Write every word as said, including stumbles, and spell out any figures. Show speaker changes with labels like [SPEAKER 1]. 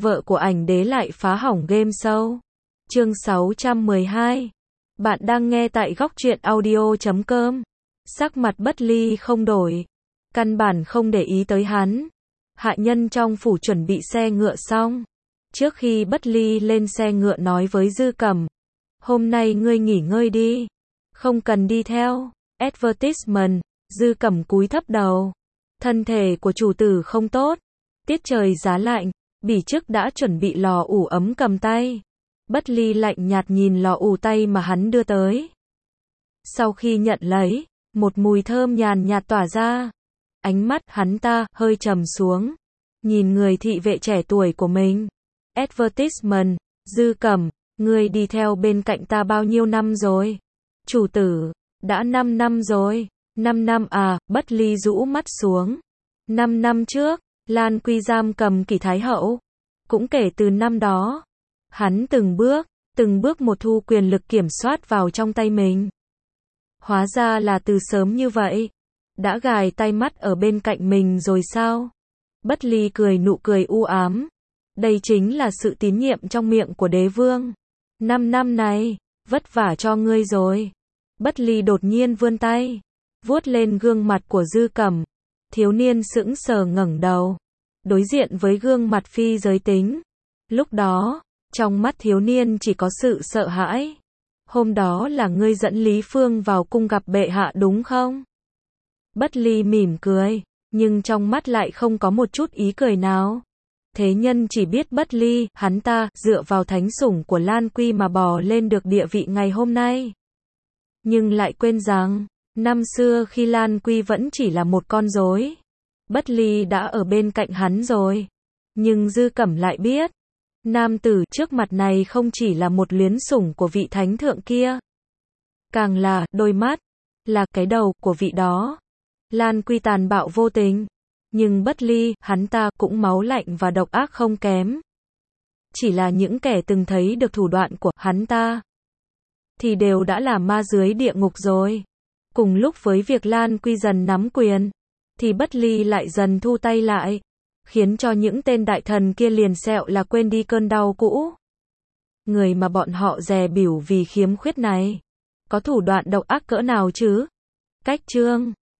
[SPEAKER 1] vợ của ảnh đế lại phá hỏng game show. Chương sáu trăm mười hai. Bạn đang nghe tại góc truyện audio chấm com. Sắc mặt Bất Ly không đổi, căn bản không để ý tới hắn. Hạ nhân trong phủ chuẩn bị xe ngựa xong. Trước khi Bất Ly lên xe ngựa nói với Dư Cẩm, hôm nay ngươi nghỉ ngơi đi, không cần đi theo. Advertisement. Dư Cẩm cúi thấp đầu. Thân thể của chủ tử không tốt. Tiết trời giá lạnh, bỉ chức đã chuẩn bị lò ủ ấm cầm tay. Bất Ly lạnh nhạt nhìn lò ủ tay mà hắn đưa tới. Sau khi nhận lấy, một mùi thơm nhàn nhạt tỏa ra. Ánh mắt hắn ta hơi trầm xuống, nhìn người thị vệ trẻ tuổi của mình. Advertisement. Dư Cẩm, ngươi đi theo bên cạnh ta bao nhiêu năm rồi? Chủ tử, đã năm năm rồi. năm năm à? Bất Ly rũ mắt xuống. năm năm trước, Lan Quy giam cầm Kỷ Thái Hậu. Cũng kể từ năm đó, hắn từng bước, từng bước một thu quyền lực kiểm soát vào trong tay mình. Hóa ra là từ sớm như vậy, đã gài tai mắt ở bên cạnh mình rồi sao? Bất Ly cười nụ cười u ám. Đây chính là sự tín nhiệm trong miệng của đế vương. Năm năm này, vất vả cho ngươi rồi. Bất Ly đột nhiên vươn tay, vuốt lên gương mặt của Dư Cẩm. Thiếu niên sững sờ ngẩng đầu, đối diện với gương mặt phi giới tính. Lúc đó, trong mắt thiếu niên chỉ có sự sợ hãi. Hôm đó là ngươi dẫn Lý Phương vào cung gặp bệ hạ đúng không? Bất Ly mỉm cười, nhưng trong mắt lại không có một chút ý cười nào. Thế nhân chỉ biết Bất Ly, hắn ta, dựa vào thánh sủng của Lan Quy mà bò lên được địa vị ngày hôm nay. Nhưng lại quên rằng, năm xưa khi Lan Quy vẫn chỉ là một con rối, Bất Ly đã ở bên cạnh hắn rồi. Nhưng Dư Cẩm lại biết, nam tử trước mặt này không chỉ là một luyến sủng của vị thánh thượng kia, càng là đôi mắt, là cái đầu của vị đó. Lan Quy tàn bạo vô tình, nhưng Bất Ly, hắn ta cũng máu lạnh và độc ác không kém. Chỉ là những kẻ từng thấy được thủ đoạn của hắn ta thì đều đã là ma dưới địa ngục rồi. Cùng lúc với việc Lan Quy dần nắm quyền, thì Bất Ly lại dần thu tay lại, khiến cho những tên đại thần kia liền sẹo là quên đi cơn đau cũ. Người mà bọn họ dè bỉu vì khiếm khuyết này, có thủ đoạn độc ác cỡ nào chứ? Cách chương